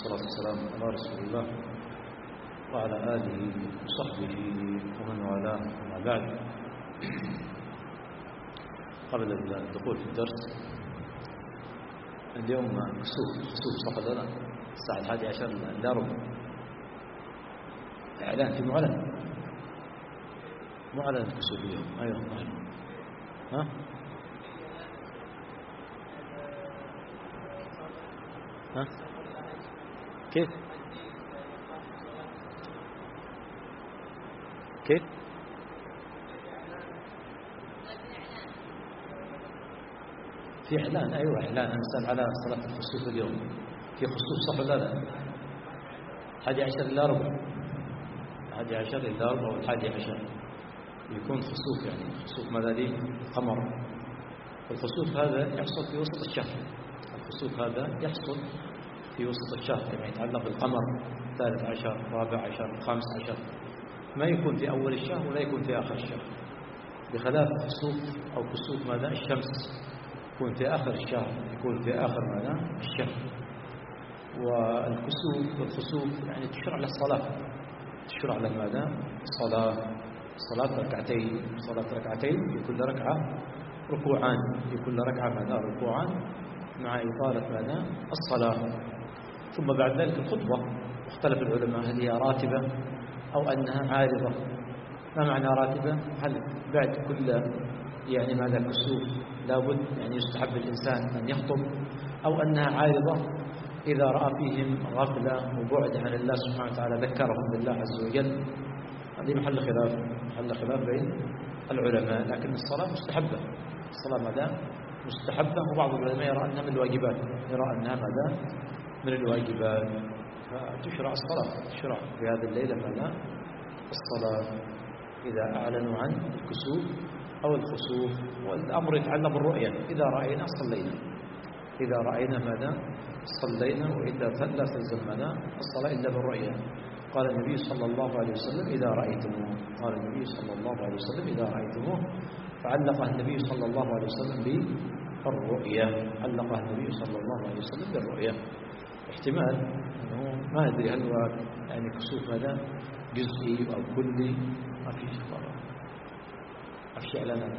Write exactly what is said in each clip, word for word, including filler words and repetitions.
والصلاة والسلام على رسول الله وعلى آله وصحبه ومن والاه. وما بعد، قبل الدخول في الدرس، اليوم كسوف كسوف صح ولا لا؟ الساعة الحادية عشر إلا ربع، إعلان في معلن معلن الكسوف اليوم. أيوة ها ها كيف كيف في إعلان؟ أيوة إعلان. أنسأل على صلاة الخسوف اليوم، في خسوف صح ولا لا؟ الحادي عشر إلا ربع، الحادي عشر إلا ربع والحادي عشر يكون خسوف، يعني خسوف ملاليم قمر. الخسوف هذا يحصل في وسط الشهر، الخسوف هذا يحصل في وسط الشهر كما يتعلق بالقمر، ثالث عشر، رابع عشر، خامس عشر، ما يكون في أول الشهر ولا يكون في آخر الشهر، بخلاف خسوف أو كسوف ماذا الشمس يكون في آخر الشهر، يكون في آخر ماذا الشهر. والكسوف والخسوف يعني تشرع له الصلاة، تشرع له ماذا الصلاة، صلاة ركعتين، صلاة ركعتين في كل ركعة ركوعان، في كل ركعة ماذا ركوعان مع إطالة ماذا الصلاة. ثم بعد ذلك الخطبة، اختلف العلماء هل هي راتبة أو أنها عارضة. ما معنى راتبة؟ هل بعد كل يعني ماذا كسوف لابد يعني يستحب الإنسان أن يخطب، أو أنها عارضة إذا رأى فيهم غفلة وبعد عن الله سبحانه وتعالى ذكرهم بالله عز وجل. هذه محل خلاف، محل خلاف بين العلماء. لكن الصلاة مستحبة، الصلاة ماذا مستحبة، وبعض العلماء يرى أنها من الواجبات، يرى أنها ماذا من الواجبات. فتشرع الصلاة، تشرع في هذه الليلة ماذا الصلاة إذا أعلنوا عن الكسوف أو الخسوف. والأمر يتعلق بالرؤية، إذا رأينا صلينا، إذا رأينا ماذا صلينا، وإذا لا تلزم ماذا الصلاة إلا بالرؤية. قال النبي صلى الله عليه وسلم إذا رأيتموه، قال النبي صلى الله عليه وسلم إذا رأيتموه، فعلقها النبي صلى الله عليه وسلم بالرؤية، علقها النبي صلى الله عليه وسلم بالرؤية. احتمال أنه ما أدري هل هو يعني كسوف ماذا جزئي أو كلي، ما في شيء، ما في إعلان.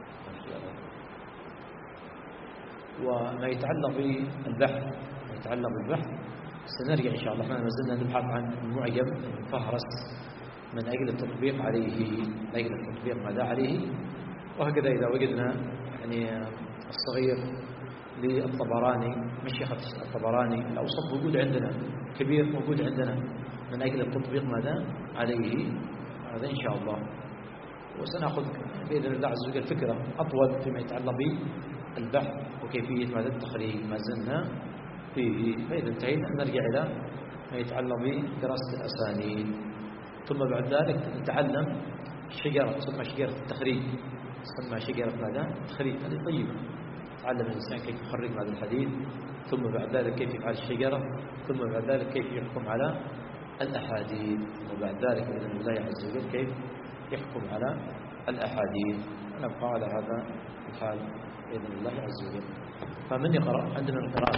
وما يتعلق بالبحث، ما يتعلق بالبحث سنرجع إن شاء الله. احنا ما زلنا نبحث عن المعجم المفهرس من أجل التطبيق عليه، من أجل التطبيق ماذا عليه. وهكذا إذا وجدنا يعني الصغير للطبراني، مشيخة الطبراني الأوسط موجود عندنا، كبير موجود عندنا، من أجل التطبيق ماذا عليه، هذا إن شاء الله. وسنأخذ بإذن الله عز وجل فكرة أطول فيما يتعلق بالبحث وكيفية ماذا التخريج، ما زلنا فيه. فإذا انتهينا نرجع إلى ما يتعلق بدراسة الأسانيد. ثم بعد ذلك نتعلم شجرة تسمى شجرة التخريج، تسمى شجرة ماذا التخريج، هذه طيبة. تعلم الإنسان كيف يخرج هذا الحديث، ثم بعد ذلك كيف يفعل الشجرة، ثم بعد ذلك كيف يحكم على الأحاديث، وبعد ذلك بإذن الله عز وجل كيف يحكم على الأحاديث. نبقى على هذا الحال بإذن الله عز وجل. فمن يقرأ؟ عندنا القراءة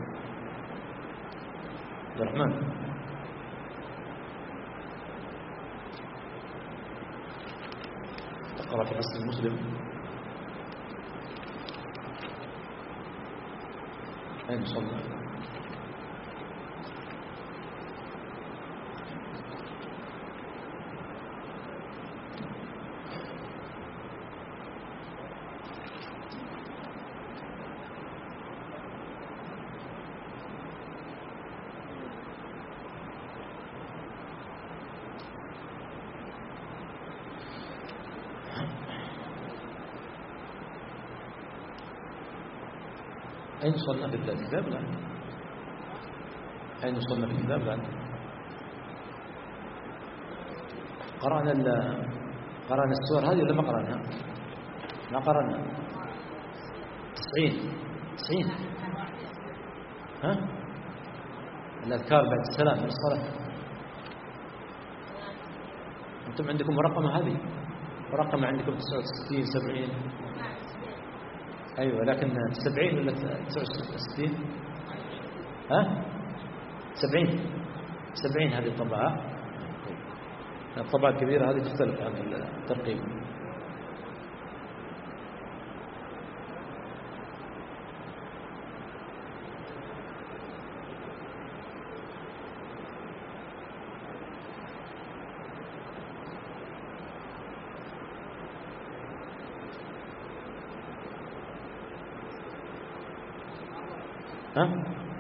عبد الرحمن. تقرأ في حسن المسلم. أين صلى؟ أين وصلنا في الكتاب؟ لا. أين وصلنا في الكتاب؟ لا. قرأنا قرأنا السور هذه ولا ما قرأناها؟ ما قرأنا. تسعين تسعين ها؟ الأذكار بعد السلام من الصلاة. أنتم عندكم مرقمة هذه؟ مرقمة عندكم تسعة وستين سبعين؟ أيوة، لكن سبعين ولا تسعة وستين؟ ها؟ سبعين سبعين هذه الطبعة. الطبعة الكبيرة هذه تختلف عن الترقيم. ها؟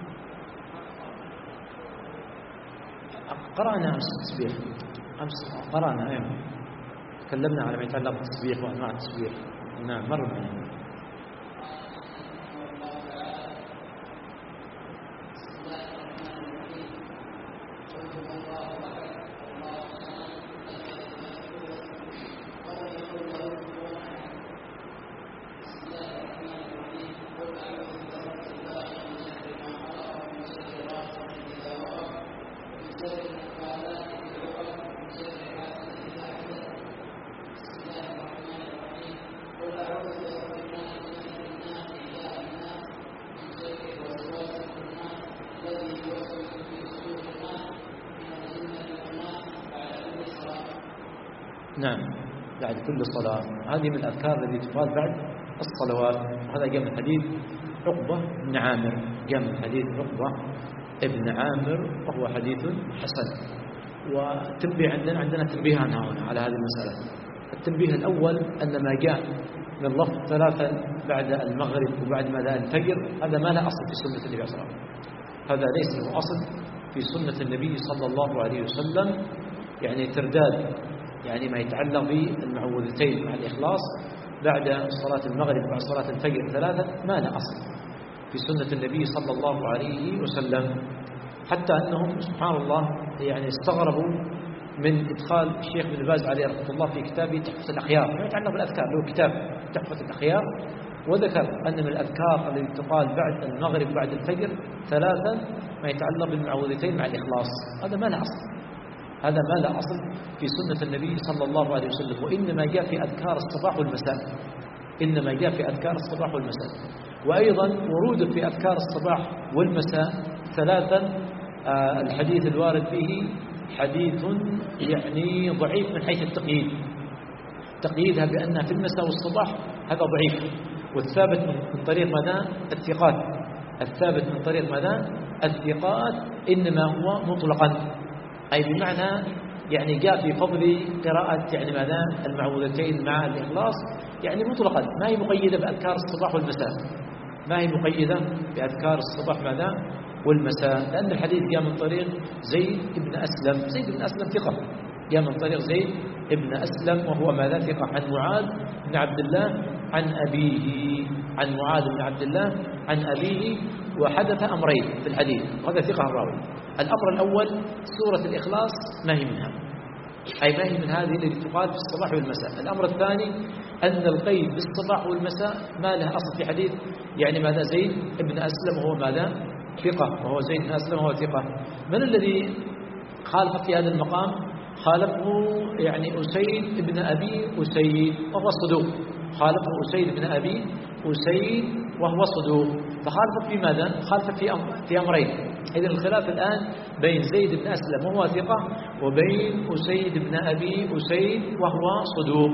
قرأنا أمس التسبيح، أمس قرأنا أيضا تكلمنا على ما يتعلق بالتسبيح وأنواع التسبيح. نعم مر معنا. نعم بعد كل صلاة. هذه من الأذكار التي تقال بعد الصلوات. وهذا جاء من حديث عقبة بن عامر، جاء من حديث عقبة بن عامر وهو حديث حسن. وتنبيه عندنا عندنا تنبيهان هنا على هذه المسألة. التنبيه الأول أن ما جاء من لفظ ثلاثا بعد المغرب وبعد ماذا الفجر هذا ما له أصل في سنة النبي صلى الله عليه وسلم. هذا ليس له أصل في سنة النبي صلى الله عليه وسلم. يعني ترداد يعني ما يتعلق بالمعوذتين مع الإخلاص بعد صلاة المغرب وبعد صلاة الفجر ثلاثة ما له أصل في سنة النبي صلى الله عليه وسلم. حتى أنهم سبحان الله يعني استغربوا من إدخال الشيخ بن باز عليه رحمة الله في كتابه تحفة الأخيار ما يتعلق بالأذكار، له كتاب تحفة الأخيار، وذكر أن من الأذكار التي تقال بعد المغرب بعد الفجر ثلاثا ما يتعلق بالمعوذتين مع الإخلاص. هذا ما له أصل، هذا ما له أصل في سنة النبي صلى الله عليه وسلم. وإنما جاء في أذكار الصباح والمساء، إنما جاء في أذكار الصباح والمساء. وأيضا ورود في أذكار الصباح والمساء ثلاثا آه الحديث الوارد فيه حديث يعني ضعيف من حيث التقييد، تقييدها بأنها في المساء والصباح هذا ضعيف. والثابت من طريق ماذا؟ الثقات. الثابت من طريق ماذا؟ الثقات إنما هو مطلقا، أي بمعنى يعني جاء في فضل قراءة يعني ماذا المعوذتين مع الإخلاص يعني مطلقا، ما هي مقيدة بأذكار الصباح والمساء، ما هي مقيدة بأذكار الصباح ماذا والمساء. لأن الحديث جاء من طريق زيد بن أسلم، زيد بن أسلم ثقة، جاء من طريق زيد بن أسلم وهو ماذا ثقة، عن معاذ بن عبد الله عن أبيه، عن معاذ بن عبد الله عن أبيه. وحدث أمرين في الحديث وهذا ثقة الراوي. الأمر الأول سورة الإخلاص ما هي منها، أي ما هي من هذه التي تقال في الصباح والمساء. الأمر الثاني أن القيد بالصباح والمساء ما له أصل في حديث يعني ماذا زيد بن أسلم وهو ماذا ثقة، وهو زيد بن أسلم وهو ثقة. من الذي خالف في هذا المقام؟ خالفه يعني أسيد بن أبي أسيد وهو صدوق، خالفه أسيد بن أبي أسيد وهو صدوق. فخالف في ماذا؟ خالف في أمر في أمرين. إذن الخلاف الآن بين زيد بن أسلم وهو ثقة وبين أسيد بن أبي أسيد وهو صدوق.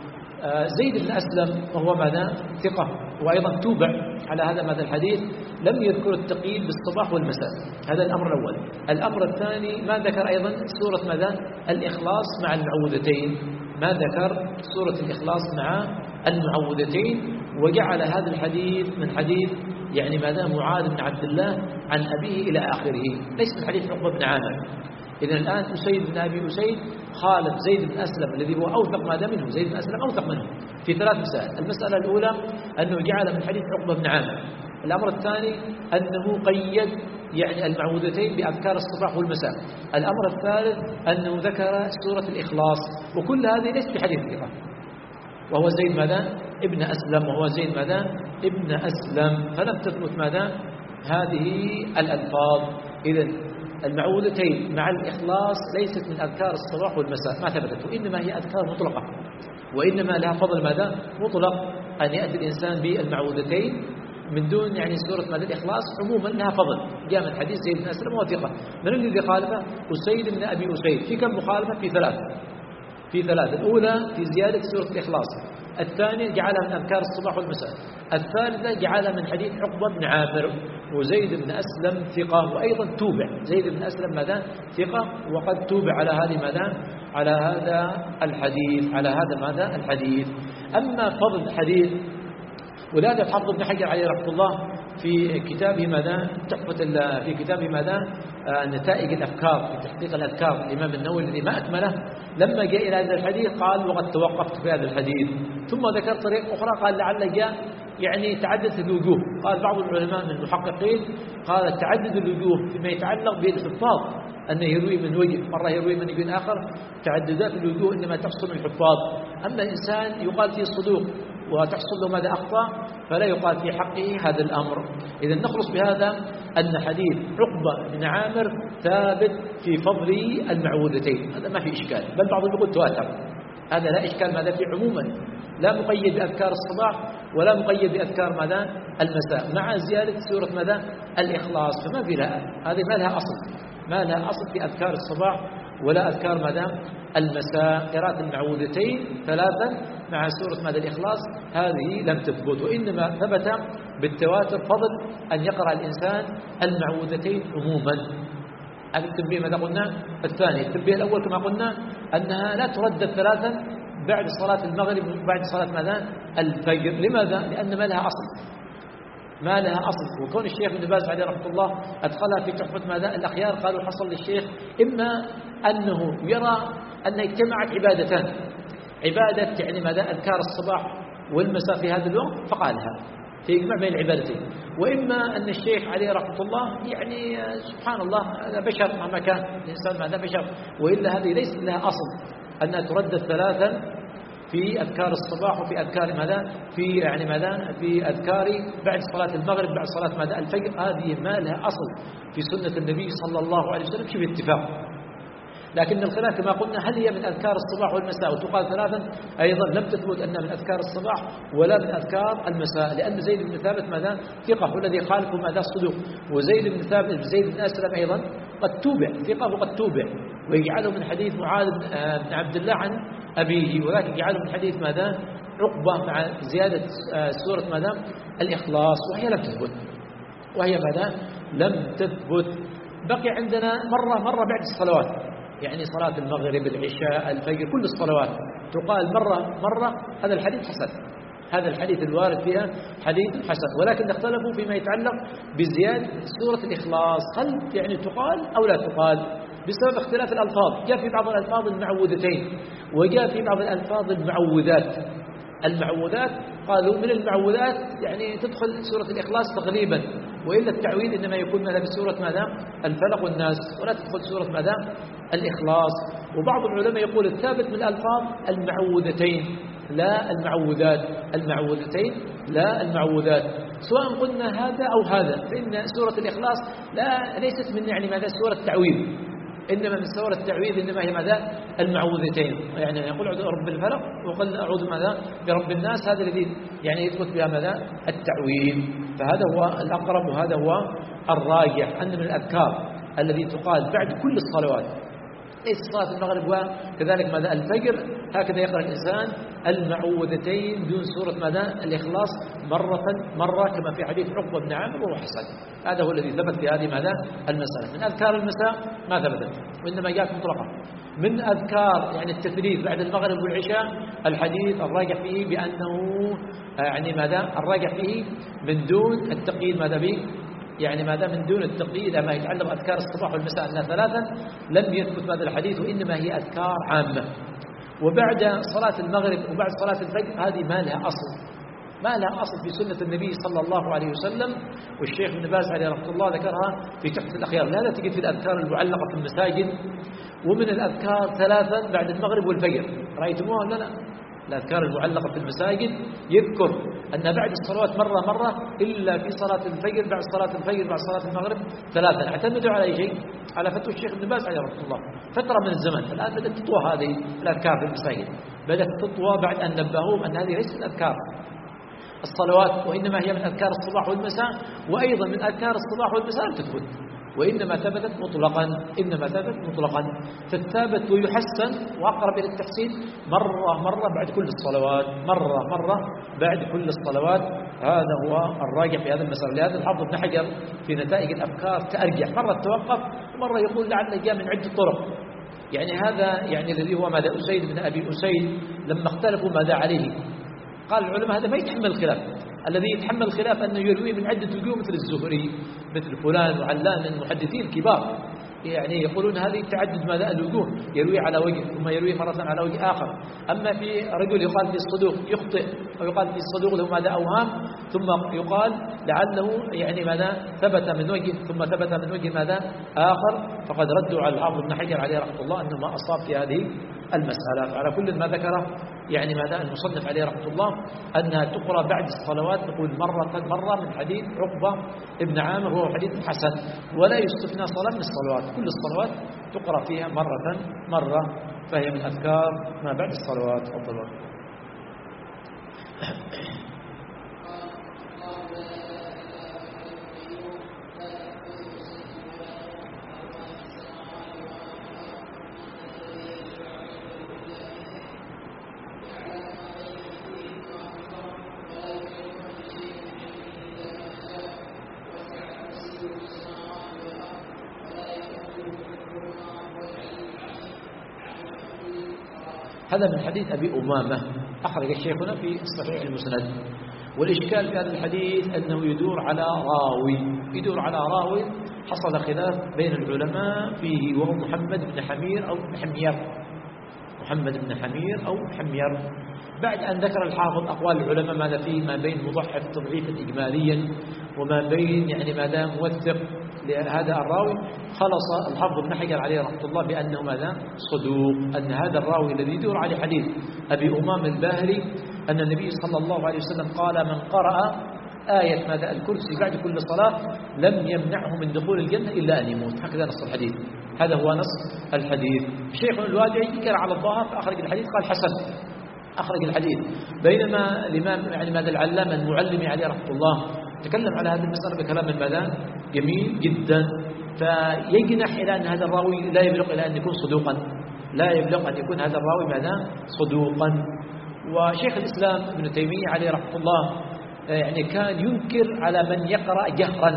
آه زيد بن أسلم وهو ماذا؟ ثقة، وأيضا توبع على هذا ماذا الحديث لم يذكر التقييد بالصباح والمساء. هذا الأمر الأول. الأمر الثاني ما ذكر أيضا سورة ماذا؟ الإخلاص مع المعوذتين، ما ذكر سورة الإخلاص مع المعوذتين، وجعل هذا الحديث من حديث يعني ماذا معاذ بن عبد الله عن أبيه إلى آخره، ليس من حديث عقبة بن عامر. إذن الآن أسيد بن أبي أسيد خالف زيد بن أسلم الذي هو أوثق ماذا منه، زيد بن أسلم أوثق منه في ثلاث مسائل. المسألة الأولى أنه جعل من حديث عقبة بن عامر. الأمر الثاني أنه قيد يعني المعوذتين بأذكار الصباح والمساء. الأمر الثالث أنه ذكر سورة الإخلاص، وكل هذه ليس بحديث ثقة، وهو زيد ماذا ابن أسلم، وهو زيد ماذا ابن أسلم، فلم تثبت ماذا هذه الألفاظ. إذن المعوذتين مع الإخلاص ليست من أذكار الصباح والمساء، ما ثبتت، وإنما هي أذكار مطلقة، وإنما لها فضل ماذا مطلق أن يأتي الإنسان بالمعوذتين من دون يعني سورة ماذا الإخلاص عموما لها فضل. جاء من حديث زيد بن أسلم وثقة. من الذي خالفه؟ أسيد بن أبي أسيد. في كم مخالفة؟ في ثلاث في ثلاث الأولى في زيادة سورة الإخلاص، الثانية جعلها من أذكار الصباح والمساء، الثالثة جعلها من حديث عقبة بن عامر. وزيد بن أسلم ثقة، وأيضا توبع زيد بن أسلم ماذا ثقة، وقد توبع على هذه ماذا على هذا الحديث على هذا ماذا الحديث. أما فضل الحديث، ولهذا الحافظ ابن حجر عليه رحمه الله في كتابه ماذا تحفة في كتابه ماذا نتائج الأفكار في تحقيق الأذكار الإمام النووي الذي ما أكمله، لما جاء إلى هذا الحديث قال وقد توقفت في هذا الحديث، ثم ذكر طريق أخرى قال لعل جاء يعني تعدد الوجوه. قال بعض العلماء من المحققين قال تعدد الوجوه فيما يتعلق بالحفاظ أنه يروي من وجه، مرة يروي من وجه آخر. تعددات الوجوه إنما تحصل من الحفاظ. أما الإنسان يقال فيه صدوق وتحصل له ماذا أخطأ، فلا يقال في حقه هذا الأمر. إذا نخلص بهذا أن حديث عقبة بن عامر ثابت في فضل المعوذتين، هذا ما في إشكال، بل بعضهم يقول تواتر، هذا لا إشكال ماذا في عموما، لا مقيد بأذكار الصباح ولا مقيد بأذكار ماذا المساء، مع زيادة سورة ماذا الإخلاص، فما في لها هذه ما لها أصل ما لها أصل في أذكار الصباح ولا أذكار ماذا المساء. قراءة المعوذتين ثلاثا مع سورة ماذا الإخلاص هذه لم تثبت، وإنما ثبت بالتواتر فضل أن يقرأ الإنسان المعوذتين عموما. هذا التنبيه ماذا قلنا الثاني. التنبيه الأول كما قلنا أنها لا تردد ثلاثا بعد صلاة المغرب وبعد صلاة ماذا الفجر. لماذا؟ لأن ما لها أصل ما لها أصل. وكون الشيخ ابن باز عليه رحمه الله أدخلها في تحفة ماذا الأخيار، قالوا حصل للشيخ إما أنه يرى أن اجتمعت عبادتان، عبادة يعني ماذا أذكار الصباح والمساء في هذا الوقت فقالها في إجماع بين العبادتين، وإما أن الشيخ عليه رحمه الله يعني سبحان الله هذا بشر مهما كان الإنسان ماذا بشر، وإلا هذه ليس لها أصل أنها تردد ثلاثا في أذكار الصباح وفي أذكار ماذا في يعني ماذا في أذكار بعد صلاة المغرب بعد صلاة ماذا الفجر. هذه ما لها أصل في سنة النبي صلى الله عليه وسلم شبه اتفاق. لكن الخلاف كما قلنا هل هي من أذكار الصباح والمساء، وتقال ثلاثا أيضا لم تثبت أنها من أذكار الصباح ولا من أذكار المساء، لأن زيد بن ثابت ماذا ثقة والذي خالفه ماذا صدوق، وزيد بن ثابت زيد بن أسلم أيضا قد توبع ثقة وقد توبع، ويجعله من حديث معاذ بن عبد الله عن أبيه، ولكن يجعله من حديث ماذا عقبة مع زيادة سورة ماذا الإخلاص، وهي لم تثبت وهي ماذا لم تثبت. بقي عندنا مرة مرة بعد الصلوات، يعني صلاة المغرب العشاء الفجر كل الصلوات تقال مرة مرة. هذا الحديث حسن، هذا الحديث الوارد فيها حديث حسن، ولكن اختلفوا فيما يتعلق بزيادة سورة الإخلاص، هل يعني تقال أو لا تقال بسبب اختلاف الألفاظ. جاء في بعض الألفاظ المعوذتين وجاء في بعض الألفاظ المعوذات. المعوذات قالوا من المعوذات يعني تدخل سورة الإخلاص تغليبا، وإلا التعويذ إنما يكون ماذا بسورة ماذا الفلق والناس، ولا تدخل سورة ماذا الإخلاص. وبعض العلماء يقول الثابت من الألفاظ المعوذتين لا المعوذات، المعوذتين لا المعوذات، سواء قلنا هذا أو هذا، فإن سورة الإخلاص لا ليست من يعني ماذا سورة التعويذ، إنما من سورة التعويذ إنما هي ماذا المعوذتين، يعني يقول أعوذ برب الفلق وقل أعوذ ماذا برب الناس، هذا الذي يعني يثبت بها ماذا التعويذ. فهذا هو الأقرب وهذا هو الراجح أن من الأذكار الذي تقال بعد كل الصلوات، ليس صلاة المغرب وكذلك ماذا الفجر، هكذا يقرأ الإنسان المعوذتين دون سورة ماذا الإخلاص مرة مرة كما في حديث عقبة بن عامر وهو حسن. هذا هو الذي ثبت في هذه ماذا المسألة. من أذكار المساء ما ثبتت وإنما جاءت مطلقة. من أذكار يعني التثليث بعد المغرب والعشاء الحديث الراجح فيه بأنه يعني ماذا الراجح فيه من دون التقييد ماذا به يعني ماذا من دون التقييد ما يتعلق أذكار الصباح والمساء أنها ثلاثا لم يثبت هذا الحديث، وإنما هي أذكار عامة. وبعد صلاة المغرب وبعد صلاة الفجر هذه ما لها أصل ما لها أصل في سنة النبي صلى الله عليه وسلم، والشيخ ابن باز عليه رحمه الله ذكرها في تحفة الأخيار. لا تجد في الأذكار المعلقة في المساجد، ومن الأذكار ثلاثا بعد المغرب والفجر، رأيتموها ولا لا؟ الأذكار المعلقة في المساجد يذكر أن بعد الصلوات مرة مرة إلا في صلاة الفجر بعد صلاة الفجر بعد صلاة المغرب ثلاثا. اعتمدوا على أي شيء؟ على فتوى الشيخ ابن باز عليه رحمه الله فترة من الزمن. الآن بدأت تطوى هذه الأذكار في المساجد، بدأت تطوى بعد أن نبهوهم أن هذه ليست الأذكار. الصلوات، وإنما هي من أذكار الصباح والمساء، وأيضا من أذكار الصباح والمساء لم تثبت، وإنما ثبتت مطلقا، إنما ثبت مطلقا. فالثابت ويحسن وأقرب إلى التحسين مرة مرة بعد كل الصلوات، مرة مرة بعد كل الصلوات. هذا هو الراجح في هذا المسألة. لهذا الحافظ ابن حجر في نتائج الأفكار تأرجح، مرة توقف ومرة يقول لعل جاء من عدة طرق. يعني هذا يعني الذي هو ماذا أسيد بن أبي أسيد لما اختلفوا ماذا عليه، قال العلماء هذا ما يتحمل الخلاف. الذي يتحمل الخلاف أنه يروي من عدة وجوه مثل الزهري مثل فلان وعلان من المحدثين الكبار، يعني يقولون هذه تعدد ماذا الوجوه، يروي على وجه ثم يروي مرة على وجه آخر. أما في رجل يقال في الصدوق يخطئ، أو يقال في الصدوق له ماذا أوهام، ثم يقال لعله يعني ماذا ثبت من وجه ثم ثبت من وجه ماذا آخر، فقد ردوا على الحافظ ابن حجر عليه رحمه الله أنه ما أصاب في هذه المسألة. فعلى كل ما ذكره يعني ماذا المصنف عليه رحمه الله أنها تقرأ بعد الصلوات، نقول مرة مرة من حديث عقبة ابن عامر وهو حديث حسن، ولا يستثنى صلاة من الصلوات، كل الصلوات تقرأ فيها مرة مرة، فهي من أذكار ما بعد الصلوات. تفضل. هذا من حديث أبي أمامة أخرج الشيخنا في الصحيح المسند. والإشكال في هذا الحديث أنه يدور على راوي، يدور على راوي حصل خلاف بين العلماء فيه، وهو محمد بن حمير أو حمير، محمد بن حمير أو حمير. بعد أن ذكر الحافظ أقوال العلماء ماذا فيه، ما بين مضحف تضعيفا إجماليا وما بين يعني ماذا موثق لهذا الراوي، خلص الحافظ ابن حجر عليه رحمه الله بأنه ماذا صدوق، أن هذا الراوي الذي يدور عليه حديث أبي أمام الباهلي أن النبي صلى الله عليه وسلم قال من قرأ آية ماذا الكرسي بعد كل صلاة لم يمنعه من دخول الجنة إلا أن يموت، هكذا نص الحديث، هذا هو نص الحديث. شيخ الوادعي كان على الظاهر فأخرج الحديث قال حسن، أخرج الحديث. بينما الإمام يعني ماذا العلامة المعلمي عليه رحمه الله تكلم على هذه المسألة بكلام ماذا جميل جدا، فيجنح إلى أن هذا الراوي لا يبلغ إلى أن يكون صدوقا، لا يبلغ أن يكون هذا الراوي ماذا صدوقا. وشيخ الإسلام ابن تيمية عليه رحمه الله يعني كان ينكر على من يقرأ جهرا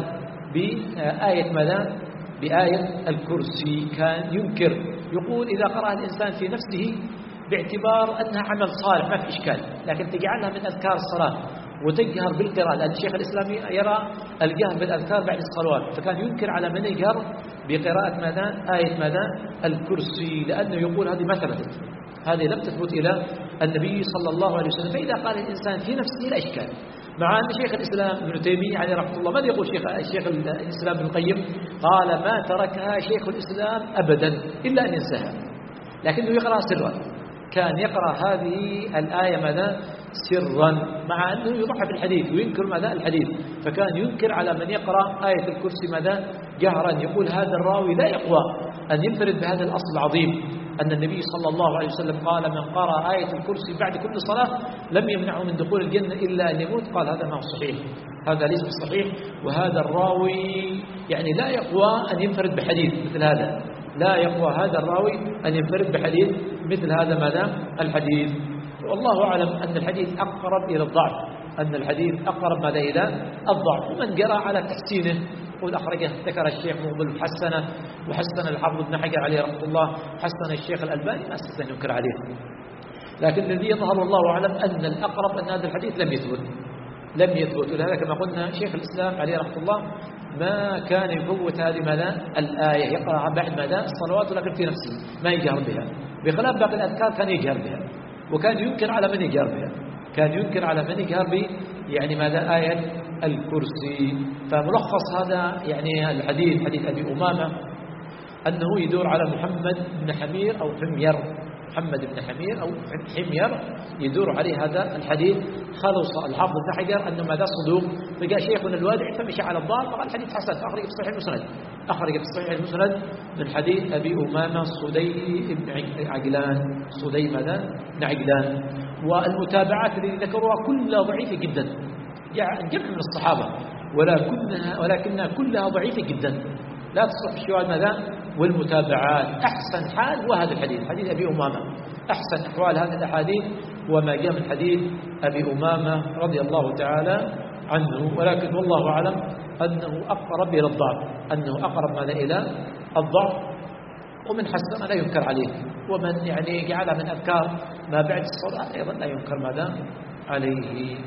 بآية ماذا بآية الكرسي، كان ينكر، يقول إذا قرأ الإنسان في نفسه باعتبار أنها عمل صالح ما في إشكال، لكن تجعلها من أذكار الصلاة وتجهر بالقراءة، لأن الشيخ الإسلامي يرى الجهر بالأذكار بعد الصلوات، فكان ينكر على من يجهر بقراءة ماذا آية ماذا الكرسي، لأنه يقول هذه ما ثبتت، هذه لم تثبت إلى النبي صلى الله عليه وسلم. فإذا قال الإنسان في نفسه لا إشكال، مع أن شيخ الإسلام ابن تيمية عليه رحمه الله ماذا يقول شيخ الشيخ الإسلام ابن القيم؟ قال ما تركها شيخ الإسلام أبدا إلا أن ينساها، لكنه يقرأ سرا، كان يقرأ هذه الآية ماذا سرا، مع أنه يضحى بالحديث وينكر ماذا الحديث، فكان ينكر على من يقرأ آية الكرسي ماذا جهرا، يقول هذا الراوي لا يقوى أن ينفرد بهذا الأصل العظيم أن النبي صلى الله عليه وسلم قال من قرأ آية الكرسي بعد كل صلاة لم يمنعه من دخول الجنة إلا أن يموت، قال هذا ما هو صحيح، هذا ليس صحيح، وهذا الراوي يعني لا يقوى أن ينفرد بحديث مثل هذا، لا يقوى هذا الراوي أن ينفرد بحديث مثل هذا ماذا الحديث. والله أعلم أن الحديث أقرب إلى الضعف، أن الحديث أقرب ماذا إلى الضعف، ومن جرى على تحسينه يقول أخرجه ذكر الشيخ مقبل حسنه، وحسن الحافظ ابن حجر عليه رحمه الله، حسن الشيخ الألباني، ما استطيع أن ينكر عليه، لكن الذي يظهر والله أعلم أن الأقرب أن هذا الحديث لم يثبت، لم يثبت. ولهذا كما قلنا شيخ الإسلام عليه رحمه الله ما كان يفوت هذه ماذا الآية، يقرأها بعد ماذا الصلوات، ولكن في نفسه ما يجهر بها، بخلاف باقي الأذكار كان يجهر بها، وكان ينكر على من يجهر بها، كان ينكر على من يجهر ب يعني ماذا آية الكرسي. فملخص هذا يعني الحديث حديث أبي أمامة أنه يدور على محمد بن حمير أو حمير، محمد بن حمير أو حمير يدور عليه هذا الحديث. خلص الحافظ بن حجر أنه ماذا صدوق، فجاء شيخنا الوادعي فمشى على الضال فقال الحديث حسن، أخرج في صحيح المسند، أخرج في صحيح المسند من حديث أبي أمامة صدي بن عجلان، صدي ماذا بن عجلان. والمتابعات التي ذكروها كلها ضعيفة جدا، يعني جمع من الصحابة، ولكنها ولكنها كلها ضعيفة جدا لا تصلح الشواهد ماذا والمتابعات. أحسن حال وهذا الحديث حديث أبي أمامة، أحسن أحوال هذه الأحاديث وما جاء من حديث أبي أمامة رضي الله تعالى عنه، ولكن والله أعلم أنه أقرب إلى الضعف، أنه أقرب ماذا إلى الضعف. ومن حسن لا ينكر عليه، ومن يعني جعلها من أذكار ما بعد الصلاة أيضا لا ينكر ماذا عليه.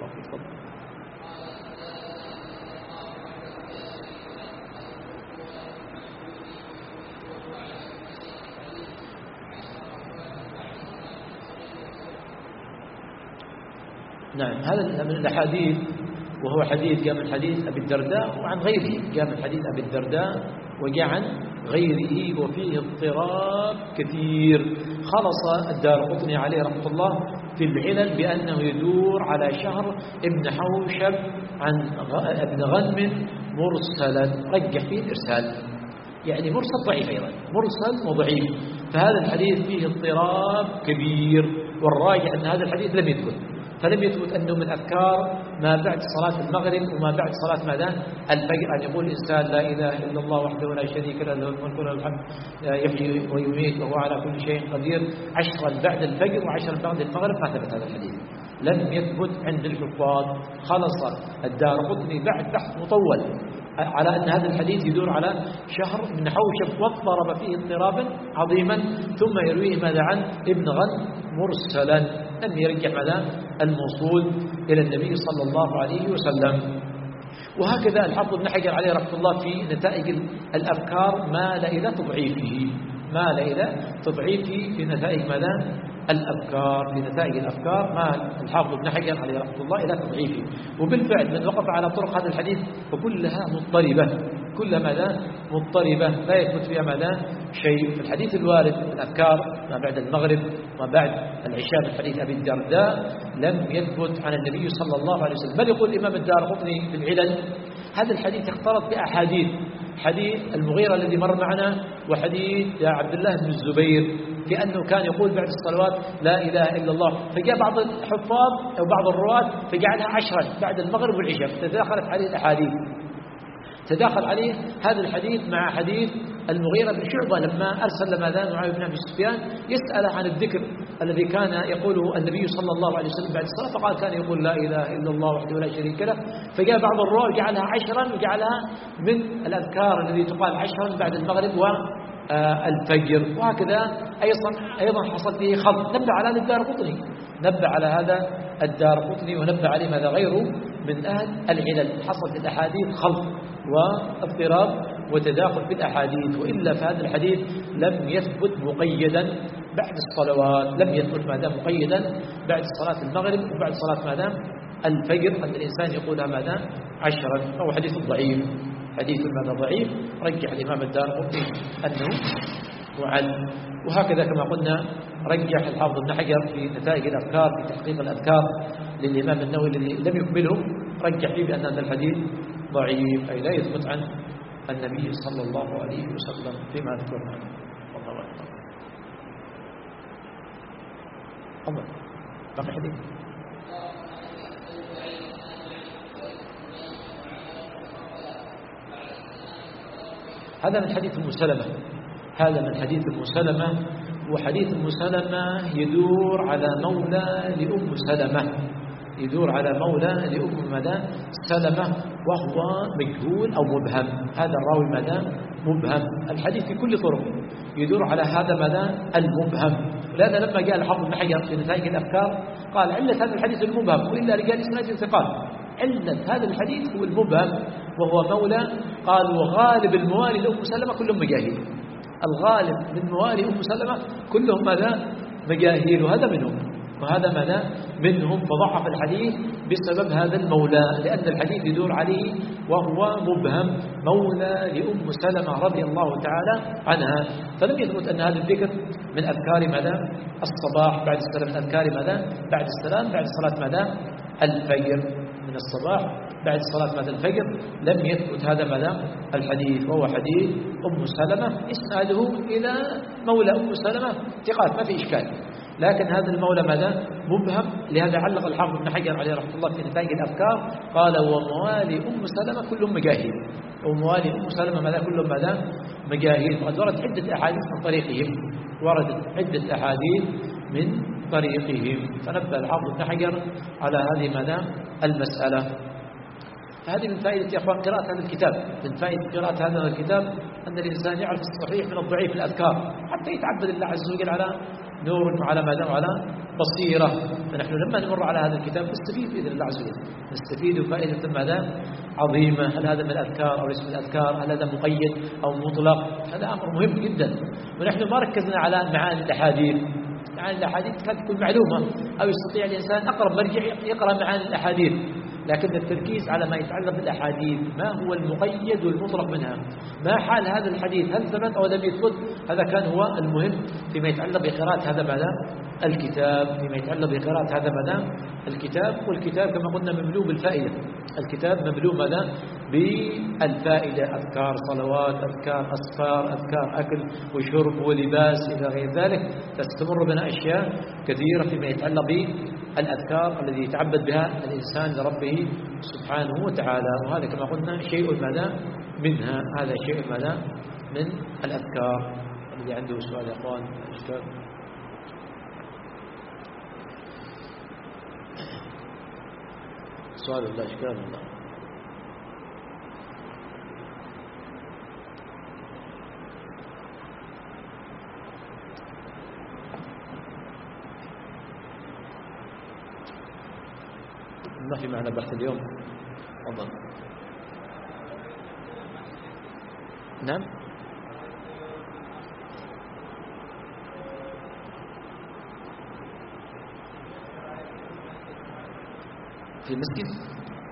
نعم، هذا من الأحاديث، وهو حديث جاء من حديث أبي الدرداء وعن غيره، جاء من حديث أبي الدرداء وجاء عن غيره، وفيه اضطراب كثير. خلص الدارقطني عليه رحمة الله في العلل بأنه يدور على شهر ابن حوشب عن ابن غنم مرسلا، رجح فيه الإرسال، يعني مرسل ضعيف أيضا، مرسل وضعيف. فهذا الحديث فيه اضطراب كبير، والراجح أن هذا الحديث لم يثبت، فلم يثبت أنه من أذكار ما بعد صلاة المغرب وما بعد صلاة ماذا الفجر، أن يقول الإنسان لا إله إلا الله وحده لا شريك له له الملك وله الحمد يحيي ويميت وهو على كل شيء قدير، عشرا بعد الفجر وعشرا بعد المغرب. ما ثبت هذا الحديث، لم يثبت عند الحفاظ. خلص الدارقطني بعد بحث مطول على أن هذا الحديث يدور على شهر ابن حوشب، واضطرب فيه اضطرابا عظيما، ثم يرويه ماذا عن ابن غنم مرسلا، لم يرجع ماذا الموصول إلى النبي صلى الله عليه وسلم. وهكذا الحافظ ابن حجر عليه رحمة الله في نتائج الأفكار مال إلى تضعيفه، مال إلى تضعيفه في نتائج ماذا الأفكار، في نتائج الأفكار مال الحافظ ابن حجر عليه رحمة الله إلى تضعيفه. وبالفعل من وقف على طرق هذا الحديث فكلها مضطربة، كلها ماذا مضطربة، لا يثبت فيها ماذا شيء. في الحديث الوارد في الأذكار ما بعد المغرب وما بعد العشاء من حديث أبي الدرداء لم يثبت عن النبي صلى الله عليه وسلم، بل يقول الإمام الدارقطني في العلل هذا الحديث اختلط بأحاديث، حديث المغيرة الذي مر معنا وحديث عبد الله بن الزبير في أنه كان يقول بعد الصلوات لا إله إلا الله، فجاء بعض الحفاظ أو بعض الرواة فجعلها عشرا بعد المغرب والعشاء، فتداخلت عليه الأحاديث، تداخل عليه هذا الحديث مع حديث المغيرة بن شعبة لما أرسل ماذا معاوية بن أبي سفيان يسأل عن الذكر الذي كان يقوله النبي صلى الله عليه وسلم بعد الصلاة، فقال كان يقول لا إله إلا الله وحده لا شريك له، فجاء بعض الرواة وجعلها عشرا وجعلها من الأذكار الذي تقال عشرا بعد المغرب والفجر. وهكذا أيضا أيضا حصل فيه خلط، نبه على هذا الدارقطني، نبه على هذا الدارقطني ونبه عليه ماذا غيره من أهل العلل، حصل في الأحاديث خلط واضطراب وتداخل في الأحاديث. وإلا فهذا الحديث لم يثبت مقيدا بعد الصلوات، لم يثبت ماذا مقيدا بعد صلاة المغرب وبعد صلاة ماذا الفجر، أن الإنسان يقولها ماذا عشرا، أو حديث ضعيف، حديث ماذا ضعيف رجح الإمام الدارقطني أنه معل. وهكذا كما قلنا رجح الحافظ ابن حجر في نتائج الأذكار في تحقيق الأذكار للإمام النووي الذي لم يكمله، رجح فيه بأن هذا الحديث ضعيف، أي لا يثبت عن النبي صلى الله عليه وسلم فيما ذكرنا. والله أكبر. أمر بقي حديث هذا من حديث أم سلمة، هذا من حديث أم سلمة، وحديث أم سلمة يدور على مولى لأم سلمة، يدور على مولى لأم ماذا سلمة، وهو مجهول أو مبهم، هذا الراوي ماذا مبهم. الحديث في كل طرق يدور على هذا ماذا المبهم، لأن لما جاء الحافظ ابن حجر في نتائج الأفكار قال علة هذا الحديث المبهم وإلا رجال إسناد ثقات، علة هذا الحديث هو المبهم وهو مولى. قال وغالب الموالي لأم سلمة كلهم مجاهيل، الغالب من موالي أم سلمة كلهم ماذا مجاهيل، وهذا منهم وهذا ماذا منهم، فضعف الحديث بسبب هذا المولى، لأن الحديث يدور عليه وهو مبهم، مولى لأم سلمة رضي الله تعالى عنها. فلم يثبت أن هذا الذكر من أذكار ماذا الصباح بعد السلام، من أذكار ماذا بعد السلام بعد صلاة ماذا الفجر، من الصباح بعد صلاة ماذا الفجر لم يثبت هذا ماذا الحديث، وهو حديث أم سلمة إسناده إلى مولى أم سلمة ثقات ما في إشكال، لكن هذا المولى ماذا؟ مبهم. لهذا علق الحافظ ابن حجر عليه رحمه الله في نتائج الأذكار قال وموالي أم سلمة كلهم مجاهيل. وموالي أم سلمة ماذا؟ كلهم ماذا؟ مجاهيل. وقد وردت عدة أحاديث من طريقهم، وردت عدة أحاديث من طريقهم. فنبه الحافظ ابن حجر على هذه ماذا؟ المسألة. فهذه من فائدة يا أخوان قراءة هذا الكتاب، من فائدة قراءة هذا الكتاب أن الإنسان يعرف الصحيح من الضعيف في الأذكار حتى يتعبد الله عز وجل على نور وعلى ماذا؟ وعلى بصيرة. فنحن لما نمر على هذا الكتاب نستفيد بإذن الله عز وجل، نستفيد فائدة ماذا؟ عظيمة. هل هذا من الأذكار أو ليس من الأذكار؟ هل هذا مقيد أو مطلق؟ هذا أمر مهم جدا. ونحن ما ركزنا على معاني الأحاديث، معاني الأحاديث كانت تكون معلومة أو يستطيع الإنسان أقرب مرجع يقرأ معاني الأحاديث، لكن التركيز على ما يتعلق بالأحاديث، ما هو المقيد والمطلق منها، ما حال هذا الحديث، هل ثبت أو لم يثبت، هذا كان هو المهم فيما يتعلق بقراءة هذا ماذا؟ الكتاب، فيما يتعلق بقراءة هذا ماذا؟ الكتاب. والكتاب كما قلنا مملوء بالفائدة، الكتاب مملوء ماذا؟ بالفائدة، أذكار صلوات، أذكار أسفار، أذكار أكل وشرب ولباس إلى غير ذلك. تستمر بنا أشياء كثيرة فيما يتعلق بالأذكار الذي يتعبد بها الإنسان لربه سبحانه وتعالى. وهذا كما قلنا شيء ماذا؟ منها، هذا شيء ماذا؟ من الأذكار. الذي عنده سؤال يا أخوان أشكال؟ سؤال ولا أشكال ولا؟ ما في معنى بحث اليوم. تفضل. نعم. في المسجد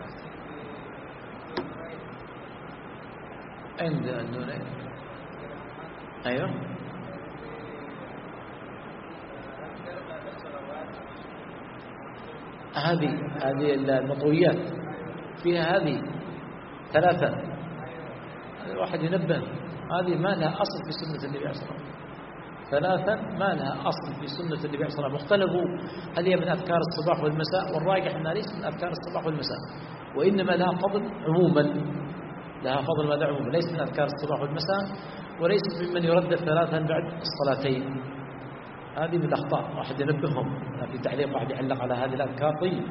عند النورين. أيوه. هذه هذه المطويات فيها هذه ثلاثة. الواحد ينبه هذه ما لها أصل في سنة النبي عليه الصلاة والسلام. ثلاثة ما لها أصل في سنة النبي عليه الصلاة والسلام. مختلفوا هل هي من أذكار الصباح والمساء، والراجح أنها ليست من أذكار الصباح والمساء، وإنما لها فضل عموما، لها فضل ماذا؟ عموما، ليست من أذكار الصباح والمساء، وليست ممن يردد ثلاثا بعد الصلاتين. هذه من الأخطاء واحد ينبههم. في تعليق واحد يعلق على هذه الأذكار طيب،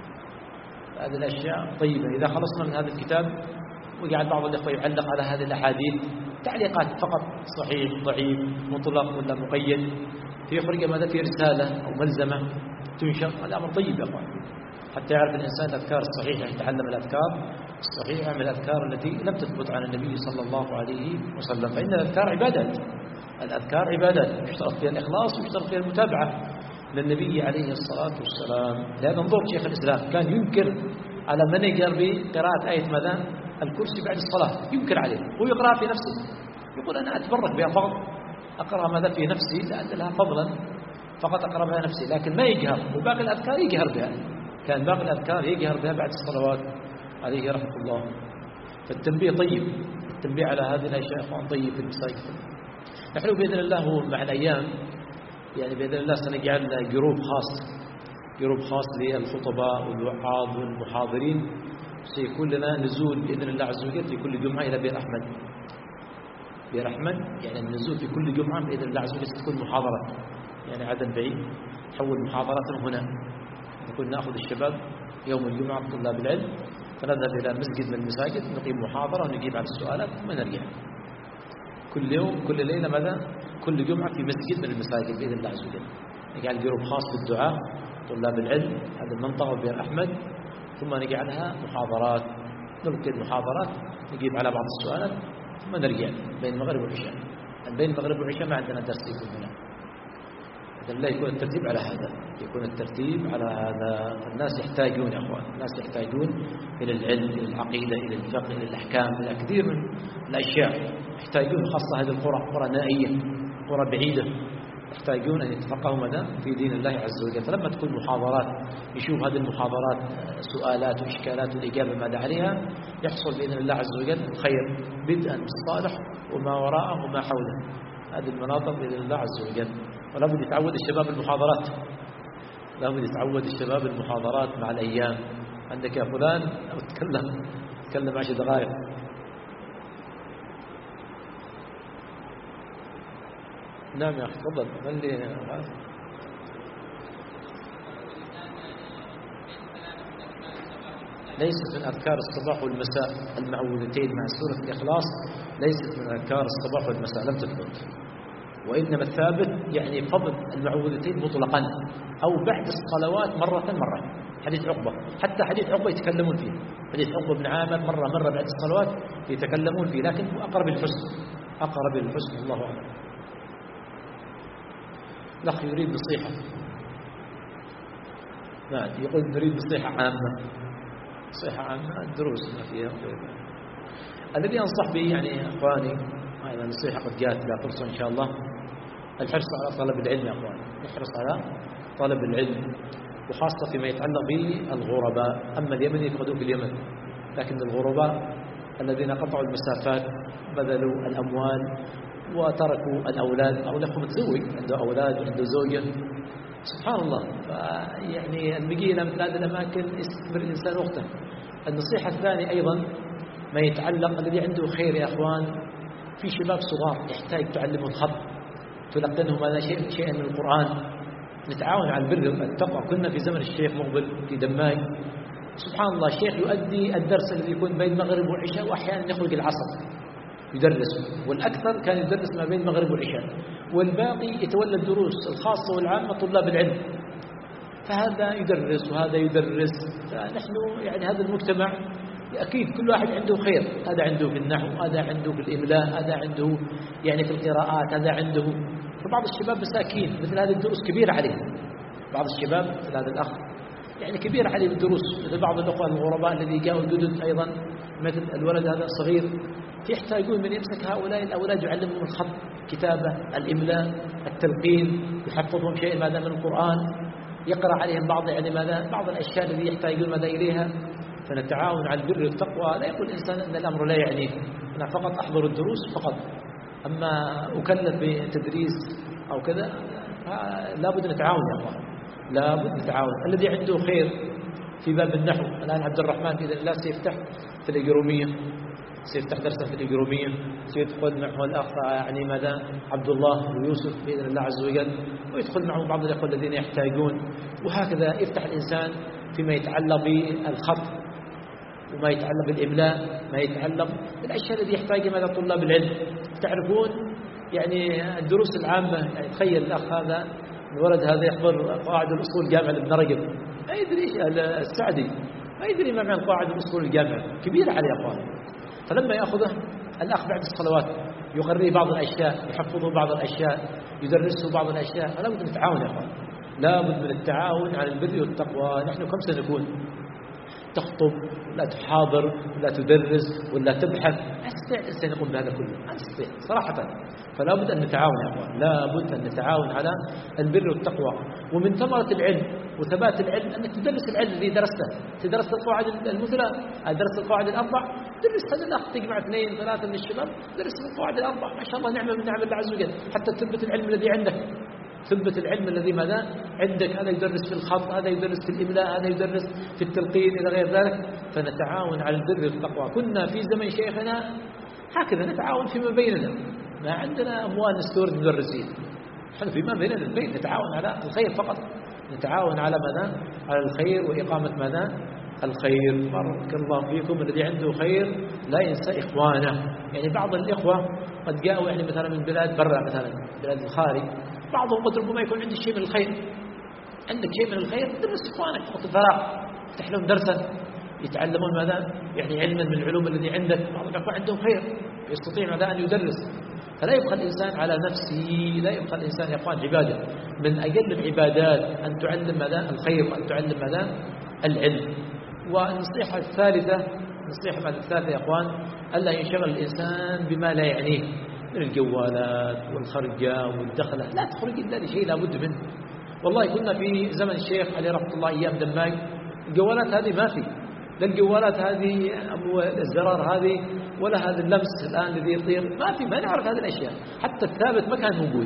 هذه الأشياء طيبة. إذا خلصنا من هذا الكتاب وقعد بعض الإخوة يعلق على هذه الأحاديث تعليقات فقط، صحيح ضعيف مطلق ولا مقيد، في فرق ماذا؟ في رسالة أو ملزمة تنشر، هذا أمر طيب يا أخوان، حتى يعرف الإنسان الأذكار الصحيحة، يتعلم الأذكار الصحيحة من الأذكار التي لم تثبت عن النبي صلى الله عليه وسلم. فإن الأذكار عبادات، الأذكار عبادات يشترط فيها الإخلاص ويشترط فيها المتابعة للنبي عليه الصلاة والسلام. لهذا انظر شيخ الإسلام كان ينكر على من يجر بقراءة آية ماذا؟ الكرسي بعد الصلاة، ينكر عليه، هو يقرأ في نفسه، يقول أنا أتبرك بها فقط، أقرأ ماذا في نفسي لأن لها فضلا، فقط أقرأ بها نفسي، لكن ما يجهر. وباقي الأذكار يجهر بها، كان باقي الأذكار يجهر بها بعد الصلوات عليه رحمة الله. فالتنبيه طيب، التنبيه على هذه الأشياء أخوان طيب في المساجد. نحن بإذن الله مع الأيام يعني بإذن الله سنجعل جروب خاص، جروب خاص للخطباء والوعاظ والمحاضرين، سيكون لنا نزول بإذن الله عز وجل في كل جمعة إلى بئر أحمد. بئر أحمد يعني النزول في كل جمعة بإذن الله عز وجل ستكون محاضرات، يعني عدد بعيد حول محاضرات هنا، نكون نأخذ الشباب يوم الجمعة طلاب العلم، فنذهب إلى مسجد من المساجد نقيم محاضرة ونجيب على السؤالات ثم نرجع. كل يوم كل ليلة ماذا؟ كل جمعة في مسجد من المساجد بإذن الله عز وجل. نجعل جروب خاص بالدعاء طلاب العلم هذه المنطقة بئر أحمد، ثم نجعلها محاضرات، نلقي المحاضرات نجيب على بعض السؤالات ثم نرجع بين المغرب والعشاء. بين المغرب والعشاء ما عندنا درس يكون هنا. بإذن الله يكون الترتيب على هذا، يكون الترتيب على هذا. الناس يحتاجون يا أخوان، الناس يحتاجون إلى العلم، إلى العقيدة، إلى الفقه، إلى الأحكام، إلى كثير من الأشياء يحتاجون، خاصة هذه القرى، قرى نائية، قرى بعيدة، يحتاجون أن يتفقهوا مدى في دين الله عز وجل. فلما تكون محاضرات يشوف هذه المحاضرات سؤالات وإشكالات والإجابة ماذا عليها، يحصل بإذن الله عز وجل خير بدءا بالصالح وما وراءه وما حوله. هذه المناطق بإذن الله عز وجل. ولا بد يتعود الشباب المحاضرات، لا بد يتعود الشباب المحاضرات مع الأيام. عندك يا فلان أو تكلم تكلم عشر دقائق. نعم يا أخي تفضل. من لي ليست من أذكار الصباح والمساء المعوذتين مع سورة الإخلاص، ليست من أذكار الصباح والمساء، لم تثبت. وإنما الثابت يعني فضل المعوذتين مطلقا أو بعد الصلوات مرة مرة. حديث عقبة، حتى حديث عقبة يتكلمون فيه، حديث عقبة بن عامر مرة مرة بعد الصلوات يتكلمون فيه، لكن هو أقرب الحسن، أقرب الحسن. الله أعلم. الأخ يريد نصيحة. نعم يقول نريد نصيحة عامة. نصيحة عامة الدروس ما فيها. الذي أنصح به يعني أخواني، هذا نصيحة قد جاءت لا فرصة إن شاء الله، الحرص على طلب العلم يا أخواني، الحرص على طلب العلم، وخاصة فيما يتعلق بالغرباء. أما اليمن يفقدوا في اليمن، لكن الغرباء الذين قطعوا المسافات بذلوا الأموال وتركوا الأولاد، أو لكم متزوج عنده أولاد وعنده زوجة، سبحان الله، يعني المجيئة مثل هذه الأماكن يستثمر الإنسان وقته. النصيحة الثانية أيضا ما يتعلق الذي عنده خير يا أخوان، في شباب صغار يحتاج تعلمهم الخط، تلقنهم هذا شيء شيئا من القرآن، نتعاون على البر والتقوى. كنا في زمن الشيخ مقبل في دماي، سبحان الله الشيخ يؤدي الدرس الذي يكون بين المغرب والعشاء، وأحيانا يخرج العصر يدرس، والأكثر كان يدرس ما بين المغرب والعشاء، والباقي يتولى الدروس الخاصة والعامة طلاب العلم. فهذا يدرس وهذا يدرس، فنحن يعني هذا المجتمع أكيد كل واحد عنده خير، هذا عنده في النحو، هذا عنده في الإملاء، هذا عنده يعني في القراءات، هذا عنده. فبعض الشباب مساكين مثل هذه الدروس كبيرة عليهم، بعض الشباب مثل هذا الأخ يعني كبيرة عليه الدروس، مثل بعض الأخوة الغرباء الذي جاءوا الجدد أيضا، مثل الولد هذا الصغير، يحتاجون من يمسك هؤلاء الأولاد يعلمهم الخط، كتابة، الإملاء، التلقين، يحفظهم شيء ماذا من القرآن، يقرأ عليهم بعض يعني ماذا بعض الأشياء التي يحتاجون ماذا إليها. فنتعاون على البر والتقوى. لا يقول الإنسان أن الأمر لا يعنيه، أنا فقط أحضر الدروس فقط، أما أكلف بتدريس أو كذا، لا بد نتعاون يا أخوان، لا بد نتعاون. الذي عنده خير في باب النحو الآن عبد الرحمن بإذن الله سيفتح في الإجرومية، سيفتح درسا في الإجرومية، سيدخل معه الأخ يعني ماذا عبد الله ويوسف بإذن الله عز وجل، ويدخل معه بعض الأخوة الذين يحتاجون، وهكذا يفتح الإنسان فيما يتعلق بالخط وما يتعلق بالإملاء، ما يتعلق بالأشياء التي يحتاجها ماذا طلاب العلم. تعرفون يعني الدروس العامة، يعني تخيل الأخ هذا الولد هذا يحضر قواعد الأصول جامعة ابن رجب، ما يدري السعدي ما يدري ما معنى قواعد الأصول الجامعة، كبيرة عليه أخوان. فلما يأخذه الأخ بعد الصلوات يقريه بعض الأشياء، يحفظه بعض الأشياء، يدرسه بعض الأشياء، فلا بد من التعاون يا أخوان، لا بد من التعاون على البر والتقوى. نحن كم سنكون تخطب ولا تحاضر ولا تدرس ولا تبحث، لا تستطيع الإنسان يقوم بهذا كله، لا تستطيع صراحة. فلا بد أن نتعاون يا أخوان، لا بد أن نتعاون على البر والتقوى. ومن ثمرة العلم وثبات العلم أنك تدرس العلم الذي درسته، تدرس القواعد المثلى، درس القواعد الأربع، درس هذا الأخ تجمع اثنين ثلاثة من الشباب، درس القواعد الأربع، ما شاء الله نعمة من نعم الله عز وجل، حتى تثبت العلم الذي عندك، ثبت العلم الذي ماذا عندك. هذا يدرس في الخط، هذا يدرس في الإملاء، هذا يدرس في التلقين إلى غير ذلك. فنتعاون على البر والتقوى. كنا في زمن شيخنا هكذا نتعاون فيما بيننا، ما عندنا أموال نستورد مدرسين، نحن فيما بيننا البيت نتعاون على الخير فقط، نتعاون على ماذا على الخير وإقامة ماذا الخير. بارك الله فيكم. الذي عنده خير لا ينسى إخوانه. يعني بعض الإخوة قد جاءوا يعني مثلا من بلاد برا، مثلا بلاد الخارج، بعضهم قد ربما يكون عنده شيء من الخير، عندك شيء من الخير درس إخوانك وقت الفراغ، افتح لهم درسا يتعلمون ماذا يعني علما من العلوم الذي عندك. بعض الأخوة عندهم خير يستطيع ماذا أن يدرس. فلا يبقى الإنسان على نفسه، لا يبقى الإنسان يا أخوان عبادة من أجل العبادات أن تعلم ماذا الخير وأن تعلم ماذا العلم. والنصيحة الثالثة، النصيحة بعد الثالثة يا أخوان، ألا ينشغل الإنسان بما لا يعنيه من الجوالات والخرجة والدخلة، لا تخرج إلا لشيء لا بد منه. والله كنا في زمن الشيخ عليه رحمة الله أيام دماي، الجوالات هذه ما في، لا الجوالات هذه أبو الزرار هذه ولا هذا اللمس الآن الذي يطير، ما في، ما نعرف هذه الأشياء، حتى الثابت ما كان موجود.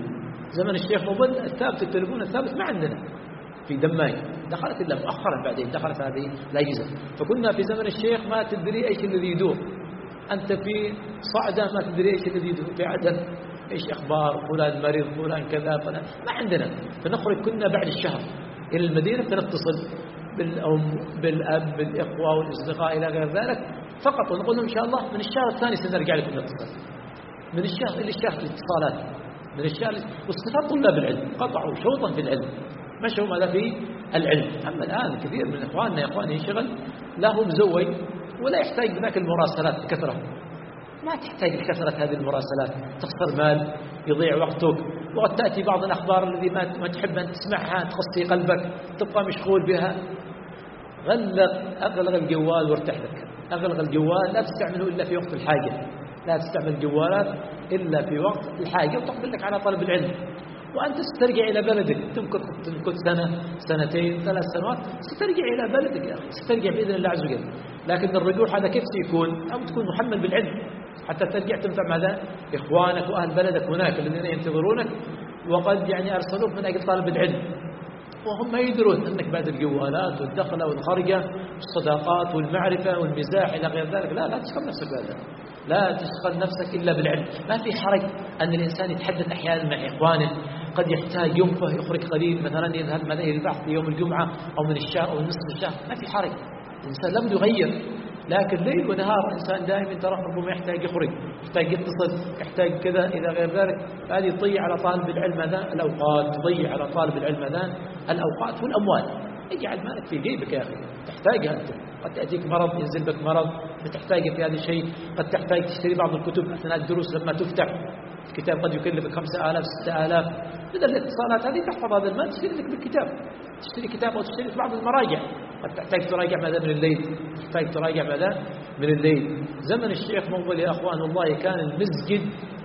زمن الشيخ مظل الثابت، التليفون الثابت ما عندنا في دماي، دخلت إلا مؤخرا بعدين دخلت هذه الأجهزة. فكنا في زمن الشيخ ما تدري إيش الذي يدور، أنت في صعدة ما تدري إيش الذي يدور، في عدن إيش أخبار فلان مريض فلان كذا فلان، ما عندنا. فنخرج كنا بعد الشهر إلى المدينة فنتصل بالأم بالأب بالإخوة والأصدقاء إلى غير ذلك فقط، ونقول لهم إن شاء الله من الشهر الثاني سنرجع لكم نتصل، من الشهر إلى الشهر الاتصالات، من الشهر. واستفاد طلاب العلم قطعوا شوطا في العلم، مشوا ماذا في العلم. أما الآن كثير من إخواننا يا إخواني ينشغل، لا هو مزوج ولا يحتاج ذاك المراسلات بكثرة، ما تحتاج لكثرة هذه المراسلات، تخسر مال يضيع وقتك، وقد تأتي بعض الأخبار الذي ما ما تحب أن تسمعها تقصي قلبك تبقى مشغول بها. غلق أغلق الجوال وارتاح لك، أغلق الجوال لا تستعمله إلا في وقت الحاجة، لا تستعمل الجوالات إلا في وقت الحاجة، وتقبل لك على طلب العلم. وأنت سترجع إلى بلدك، تمكث تمكث سنة سنتين ثلاث سنوات سترجع إلى بلدك يا أخي، سترجع بإذن الله عز وجل. لكن الرجوع هذا كيف سيكون؟ أو تكون محمل بالعلم حتى ترجع تنفع ماذا؟ إخوانك وأهل بلدك هناك الذين ينتظرونك وقد يعني أرسلوك من أجل طالب العلم، وهم ما يدرون أنك بعد الجوالات والدخلة والخرجة والصداقات والمعرفة والمزاح إلى غير ذلك. لا لا تشغل نفسك بهذا، لا تشغل نفسك إلا بالعلم. ما في حرج أن الإنسان يتحدث أحيانا مع إخوانه، قد يحتاج ينفه يخرج قليل مثلا يذهب مثلا إلى البحث في يوم الجمعة أو من الشهر أو من نصف الشهر، ما في حرج. الإنسان لم يغير، لكن ليل ونهار الإنسان دائما ترى ربما يحتاج يخرج، يحتاج يتصل، يحتاج كذا إلى غير ذلك. هذه تضيع على طالب العلم هذا الأوقات، تضيع على طالب العلم هذا الأوقات والأموال. اجعل مالك في جيبك يا أخي، تحتاجها أنت، قد تأتيك مرض ينزل بك مرض بتحتاج في هذا الشيء، قد تحتاج تشتري بعض الكتب أثناء الدروس لما تفتح الكتاب قد يكلفك خمسة آلاف ستة آلاف، بدل الاتصالات هذه تحفظ هذا المال تشتري لك بالكتاب، تشتري كتاب أو تشتري بعض المراجع، قد تحتاج تراجع ماذا من الليل، تحتاج تراجع ماذا من الليل. زمن الشيخ موفل يا أخوان والله كان المسجد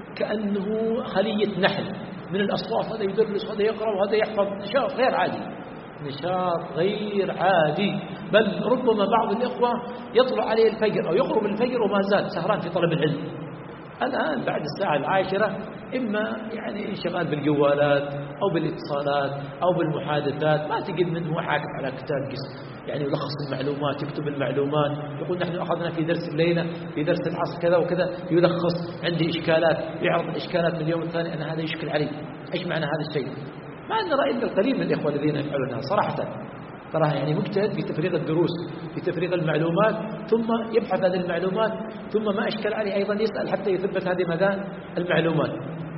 كأنه خلية نحل من الأصوات، هذا يدرس وهذا يقرأ وهذا يحفظ، نشاط غير عادي، نشاط غير عادي. بل ربما بعض الإخوة يطلع عليه الفجر أو يقرب الفجر وما زال سهران في طلب العلم. الآن بعد الساعة العاشرة إما يعني انشغال بالجوالات أو بالاتصالات أو بالمحادثات، ما تجد منه عاكف على كتاب يعني يلخص المعلومات، يكتب المعلومات، يقول نحن أخذنا في درس الليلة في درس العصر كذا وكذا، يلخص عندي إشكالات، يعرض الإشكالات من اليوم الثاني أن هذا يشكل علي، إيش معنى هذا الشيء؟ ما نرى إلا القليل من الإخوة الذين يفعلونها صراحة، تراه يعني مجتهد في تفريغ الدروس في تفريغ المعلومات، ثم يبحث هذه المعلومات، ثم ما أشكل عليه أيضا يسأل حتى يثبت هذه مدى المعلومات،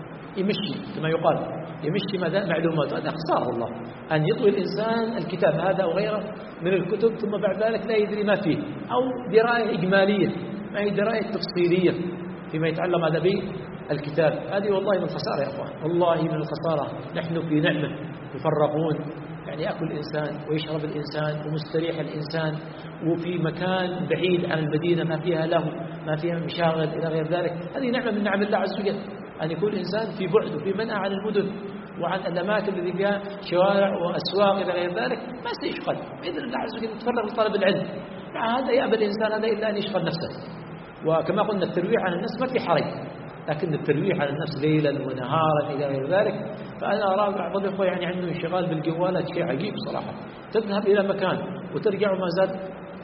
يمشي كما يقال يمشي مدى معلومات. هذا خسارة والله أن يطوي الإنسان الكتاب هذا أو غيره من الكتب ثم بعد ذلك لا يدري ما فيه، أو دراية إجمالية ما هي دراية تفصيلية فيما يتعلم هذا به الكتاب. هذه والله من الخسارة يا أخوان، والله من الخسارة. نحن في نعمة مفرغون، يعني يأكل الإنسان ويشرب الإنسان ومستريح الإنسان وفي مكان بعيد عن المدينة ما فيها له ما فيها مشاغل إلى غير ذلك. هذه نعمة من نعم الله عز وجل أن يكون الإنسان في بعد وفي منأى عن المدن وعن الأماكن التي فيها شوارع وأسواق إلى غير ذلك، ما سيشغل بإذن الله عز وجل يتفرغ لطلب العلم. مع هذا يأبى الإنسان هذا إلا أن يشغل نفسه. وكما قلنا الترويح عن النفس ما في حرج، لكن الترويح على النفس ليلا ونهارا إلى غير ذلك، فأنا أرى بعض الإخوة يعني عنده انشغال بالجوالات شيء عجيب صراحة. تذهب إلى مكان وترجع وما زال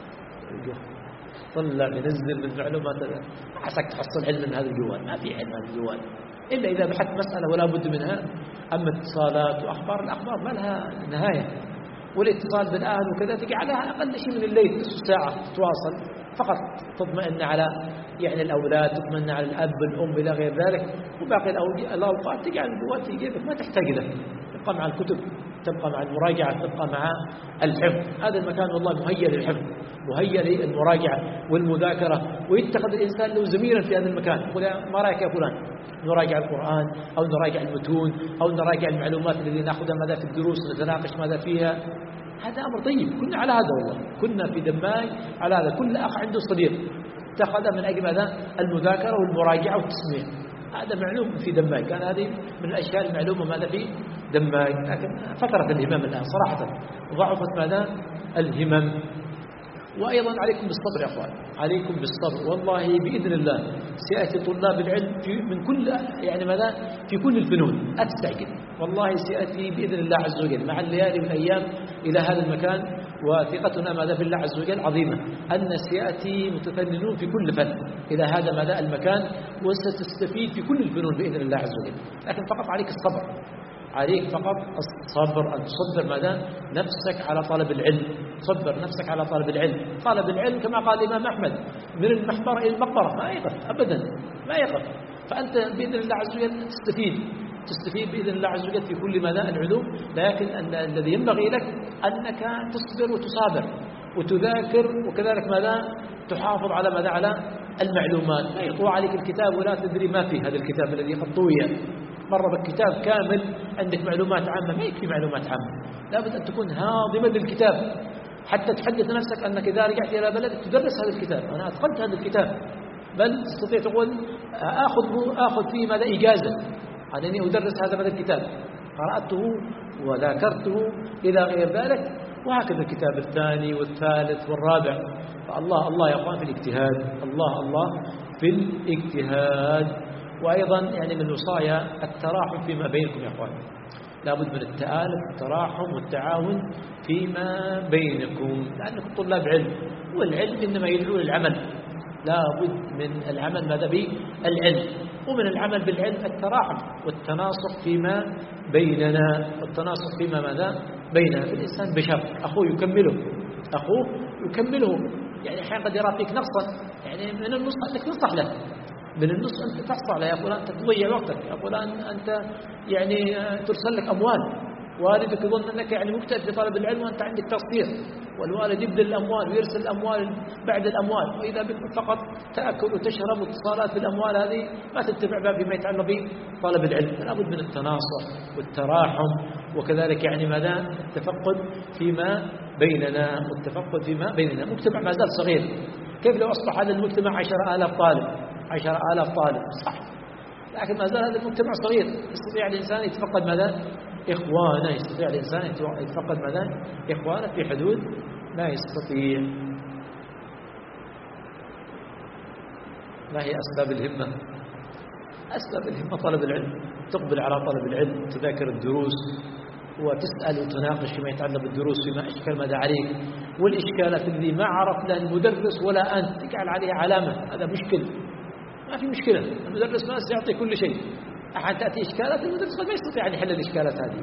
طلع ينزل من معلومات، عساك تحصل علم من هذا الجوال، ما في علم هذا الجوال إلا إذا بحثت مسألة ولا بد منها. أما اتصالات وأخبار، الأخبار ما لها نهاية، والاتصال بالأهل وكذا تجي عليها أقل شيء من الليل نصف ساعة تتواصل فقط، تطمئن على يعني الأولاد، تطمئن على الأب الأم إلى غير ذلك، وباقي الأوقات تجعل الجوال في جيبك ما تحتاج له، تبقى مع الكتب، تبقى مع المراجعة، تبقى مع الحفظ. هذا المكان والله مهيأ للحفظ، مهيأ للمراجعة والمذاكرة، ويتخذ الإنسان له زميلا في هذا المكان، يقول ما رأيك يا فلان نراجع القرآن أو نراجع المتون أو نراجع المعلومات التي نأخذها ماذا في الدروس نتناقش ماذا فيها. هذا أمر طيب، كنا على هذا والله، كنا في دماي على هذا. كل أخ عنده صديق اتخذ من أجل ماذا المذاكرة والمراجعة والتسميع، هذا معلوم في دماي، كان هذه من الأشياء المعلومة ماذا في دماي. لكن فترة الهمم الآن صراحة ضعفت ماذا الهمم. وأيضا عليكم بالصبر يا أخوان، عليكم بالصبر. والله بإذن الله سيأتي طلاب العلم في من كل يعني ماذا في كل الفنون، أتستعجل والله سيأتي بإذن الله عز وجل مع الليالي والأيام إلى هذا المكان، وثقتنا ماذا بالله عز وجل عظيمة أن سيأتي متفننون في كل فن إلى هذا ماذا المكان، وستستفيد في كل الفنون بإذن الله عز وجل. لكن فقط عليك الصبر، عليك فقط الصبر، أن تصبر ماذا نفسك على طلب العلم، صبر نفسك على طلب العلم. طلب العلم كما قال الإمام أحمد من المحبرة إلى المقبرة، ما يقف أبدا، ما يقف. فأنت بإذن الله عز وجل تستفيد تستفيد بإذن الله عز وجل في كل ماذا العلوم. لكن أن الذي ينبغي لك أنك تصبر وتصابر وتذاكر، وكذلك ماذا تحافظ على ماذا على المعلومات. ما يطوى عليك الكتاب ولا تدري ما في هذا الكتاب الذي قد طوي، مر بالكتاب كامل عندك معلومات عامة، ما يكفي معلومات عامة، لابد أن تكون هاضما للكتاب حتى تحدث نفسك أنك إذا رجعت إلى بلدك تدرس هذا الكتاب. أنا أتقنت هذا الكتاب، بل تستطيع تقول آخذ آخذ فيه ماذا إجازة أنني أدرس هذا ماذا الكتاب، قرأته وذاكرته إلى غير ذلك، وهكذا الكتاب الثاني والثالث والرابع. فالله الله يا أخوان في الاجتهاد، الله الله في الاجتهاد. وأيضا يعني من وصايا التراحم فيما بينكم يا أخوان، لابد من التآلف والتراحم والتعاون فيما بينكم، لأنكم طلاب علم، والعلم إنما يدعو للعمل، لابد من العمل ماذا بالعلم، ومن العمل بالعلم التراحم والتناصح فيما بيننا، والتناصح فيما ماذا بيننا. فالإنسان بشر، أخوه يكمله، أخوه يكمله. يعني أحيانا قد يرى فيك نقصا، يعني من النصح أنك تنصح له، من النص أنت تحصل له، يا فلان أنت تضيع وقتك، يا فلان أنت يعني ترسل لك أموال، والدك يظن أنك يعني مجتهد في طلب العلم وأنت عندك تقصير، والوالد يبذل الأموال ويرسل الأموال بعد الأموال، وإذا بك فقط تأكل وتشرب واتصالات بالأموال هذه ما تتبع بها بما يتعلق بطلب العلم. فلا بد من التناصح والتراحم، وكذلك يعني ماذا التفقد فيما بيننا، والتفقد فيما بيننا. مجتمع ما زال صغير، كيف لو أصبح هذا المجتمع عشر آلاف طالب عشر آلاف طالب صح، لكن ما زال هذا المجتمع صغير. يستطيع الإنسان يتفقد ماذا إخوانه، يستطيع الإنسان يتفقد ماذا إخوانه في حدود ما يستطيع. ما هي أسباب الهمة؟ أسباب الهمة طلب العلم، تقبل على طلب العلم، تذاكر الدروس وتسأل وتناقش فيما يتعلق بالدروس، فيما أشكال ماذا عليك، والإشكالات الذي ما عرف لا المدرس ولا أنت تجعل عليها علامة، هذا مشكل. ما في مشكلة، المدرس ما سيعطي كل شيء، أحد تأتي إشكالات المدرس قد ما يستطيع أن يحل الإشكالات هذه،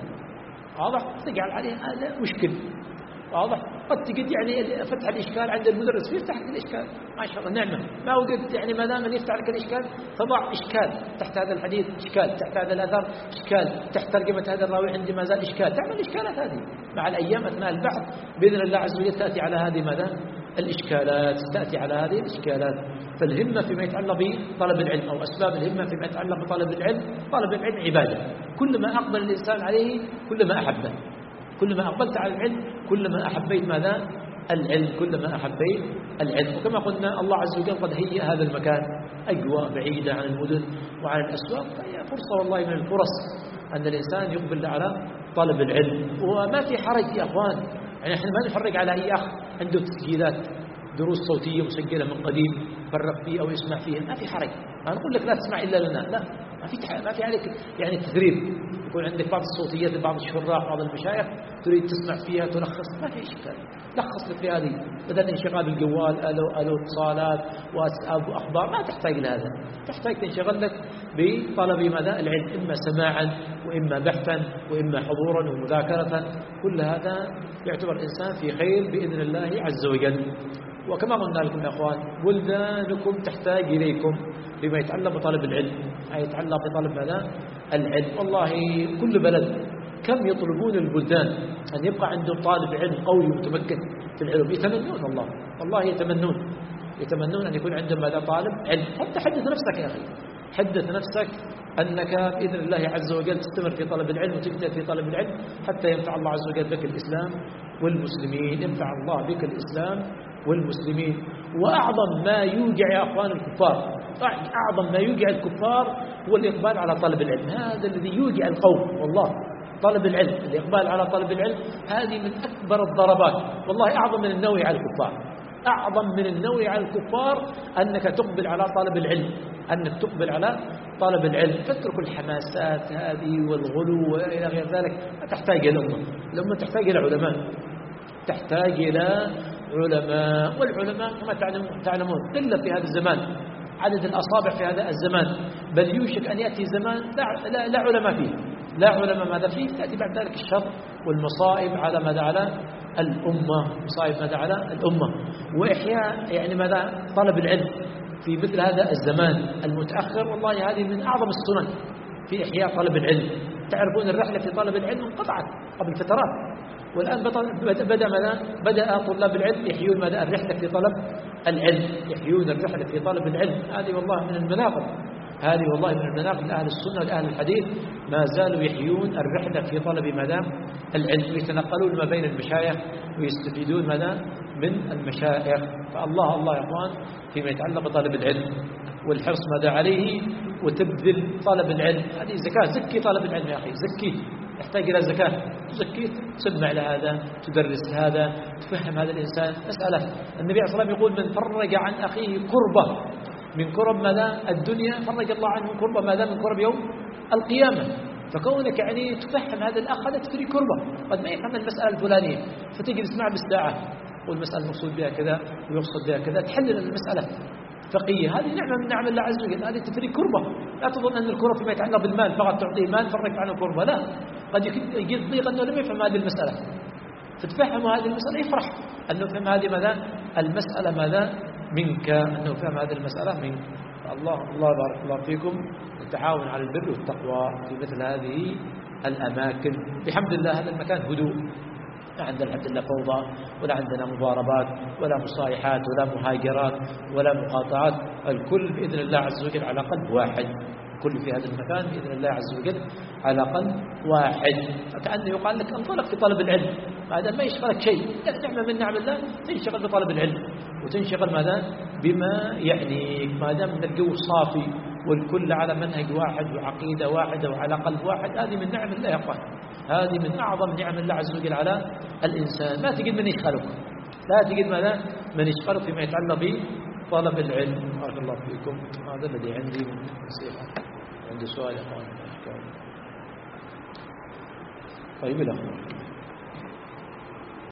واضح؟ تجعل عليها هذا مشكل، واضح؟ قد تجد يعني فتح الإشكال عند المدرس فيفتح لك الإشكال، ما شاء الله نعمة، ما وجدت يعني ما دام يفتح لك الإشكال فضع إشكال تحت هذا الحديث، إشكال تحت هذا الأثر، إشكال تحت ترجمة هذا الراوي عندي ما زال إشكال، تعمل الإشكالات هذه مع الأيام أثناء البحث بإذن الله عز وجل تأتي على هذه ماذا الإشكالات، تأتي على هذه الإشكالات. فالهمة فيما يتعلق بطلب العلم، أو أسباب الهمة فيما يتعلق بطلب العلم، طلب العلم عبادة، كلما أقبل الإنسان عليه كلما أحبه، كلما أقبلت على العلم كلما أحبيت ماذا العلم، كلما أحبيت العلم. وكما قلنا الله عز وجل قد هيئ هذا المكان أجواء بعيدة عن المدن وعن الأسواق، فهي فرصة والله من الفرص أن الإنسان يقبل على طلب العلم. وما في حرج يا أخوان، يعني احنا ما نحرج على أي أخ عنده تسجيلات دروس صوتية مسجلة من قديم فرق فيه أو يسمع فيها، ما في حرج، ما نقول لك لا تسمع إلا لنا، لا، ما في ما في عليك يعني تثريب، يكون عندك بعض الصوتيات لبعض الشراح بعض المشايخ تريد تسمع فيها تلخص، ما في إشكال، لخص لك في هذه، بدل انشغال بالجوال ألو ألو اتصالات واتساب وأخبار، ما تحتاج لهذا، تحتاج تنشغل لك بطلب ماذا العلم، إما سماعا وإما بحثا وإما حضورا ومذاكرة، كل هذا يعتبر الإنسان في خير بإذن الله عز وجل. وكما قلنا لكم يا أخوان بلدانكم تحتاج إليكم بما يتعلق بطلب العلم، أي يتعلق بطلب ماذا العلم. والله كل بلد كم يطلبون البلدان أن يبقى عندهم طالب علم قوي ومتمكن في العلم، يتمنون الله والله يتمنون يتمنون أن يكون عندهم ماذا طالب علم. حتى حدث نفسك يا أخي، حدث نفسك أنك بإذن الله عز وجل تستمر في طلب العلم وتجتهد في طلب العلم حتى ينفع الله عز وجل بك الإسلام والمسلمين، ينفع الله بك الإسلام والمسلمين. وأعظم ما يوجع يا أخوان الكفار، أعظم ما يوجع الكفار هو الإقبال على طلب العلم، هذا الذي يوجع القوم والله، طلب العلم، الإقبال على طلب العلم هذه من أكبر الضربات والله، أعظم من النوي على الكفار، أعظم من النوي على الكفار أنك تقبل على طلب العلم، أنك تقبل على طلب العلم، فاترك الحماسات هذه والغلو وإلى غير ذلك. ما تحتاج إلى الأمة، الأمة تحتاج إلى علماء، تحتاج إلى علماء، والعلماء كما تعلمون قلة في هذا الزمان، عدد الأصابع في هذا الزمان، بل يوشك أن يأتي زمان لا, لا, لا علماء فيه، لا علماء ماذا فيه، تأتي بعد ذلك الشر والمصائب على ماذا على الأمة، مصائب ماذا على الأمة، وإحياء يعني ماذا طلب العلم في مثل هذا الزمان المتأخر. والله هذه من أعظم السنن في إحياء طلب العلم. تعرفون الرحلة في طلب العلم انقطعت قبل فترات، والآن بدأ ماذا بدأ طلاب العلم يحيون ماذا الرحلة في طلب العلم، يحيون الرحلة في طلب العلم. هذه والله من المناقب، هذه والله من المناقب لأهل السنة ولأهل الحديث، ما زالوا يحيون الرحلة في طلب ماذا العلم، يتنقلون ما بين المشايخ ويستفيدون ماذا من المشايخ. فالله الله يا اخوان فيما يتعلق بطلب العلم والحرص ماذا عليه وتبذل طلب العلم. هذه زكاة، زكي طلب العلم يا أخي، زكي، يحتاج إلى زكاة، زكي، تسمع لهذا، تدرس هذا، تفهم هذا الإنسان. مسألة النبي عليه الصلاة والسلام يقول من فرج عن أخيه كربة من كرب ماذا الدنيا فرج الله عنه كربة ماذا من كرب يوم القيامة. فكونك يعني تفهم هذا الأخ هذا تفري كربة، قد ما يفهم المسألة الفلانية فتجي تسمع بالساعة والمسألة المقصود بها كذا ويقصد بها كذا، تحلل المسألة فقيه. هذه نعمة من نعم الله عز وجل، هذه تفري كربة. لا تظن أن الكرة فيما يتعلق بالمال فقط تعطيه مال فرج عنه كربة، لا، قد يجد ضيق أنه لم يفهم هذه المسألة، فتفهم هذه المسألة يفرح أنه فهم هذه ماذا المسألة ماذا منك، أنه فهم هذه المسألة منك. الله الله بارك الله فيكم، التعاون على البر والتقوى في مثل هذه الأماكن. بحمد الله هذا المكان هدوء، لا عندنا الحمد لله فوضى، ولا عندنا مضاربات ولا مصايحات ولا مهاجرات ولا مقاطعات، الكل بإذن الله عز وجل على قلب واحد، كل في هذا المكان بإذن الله عز وجل على قلب واحد. فكأنه يقال لك انطلق في طلب العلم، هذا ما يشغلك شيء، نعمة من نعم الله تنشغل بطلب العلم وتنشغل ماذا بما يعنيك، ما دام من الجو صافي والكل على منهج واحد وعقيدة واحدة وعلى قلب واحد. هذه من نعم الله يا اخوان، هذه من أعظم نعم الله عز وجل على الإنسان. ما تجد من يشغلك، لا تجد ماذا من يشغلك فيما يتعلق بطلب العلم. بارك الله فيكم. هذا الذي عندي من نصيحة. عندي سؤال يا اخوان؟ طيب الأخوان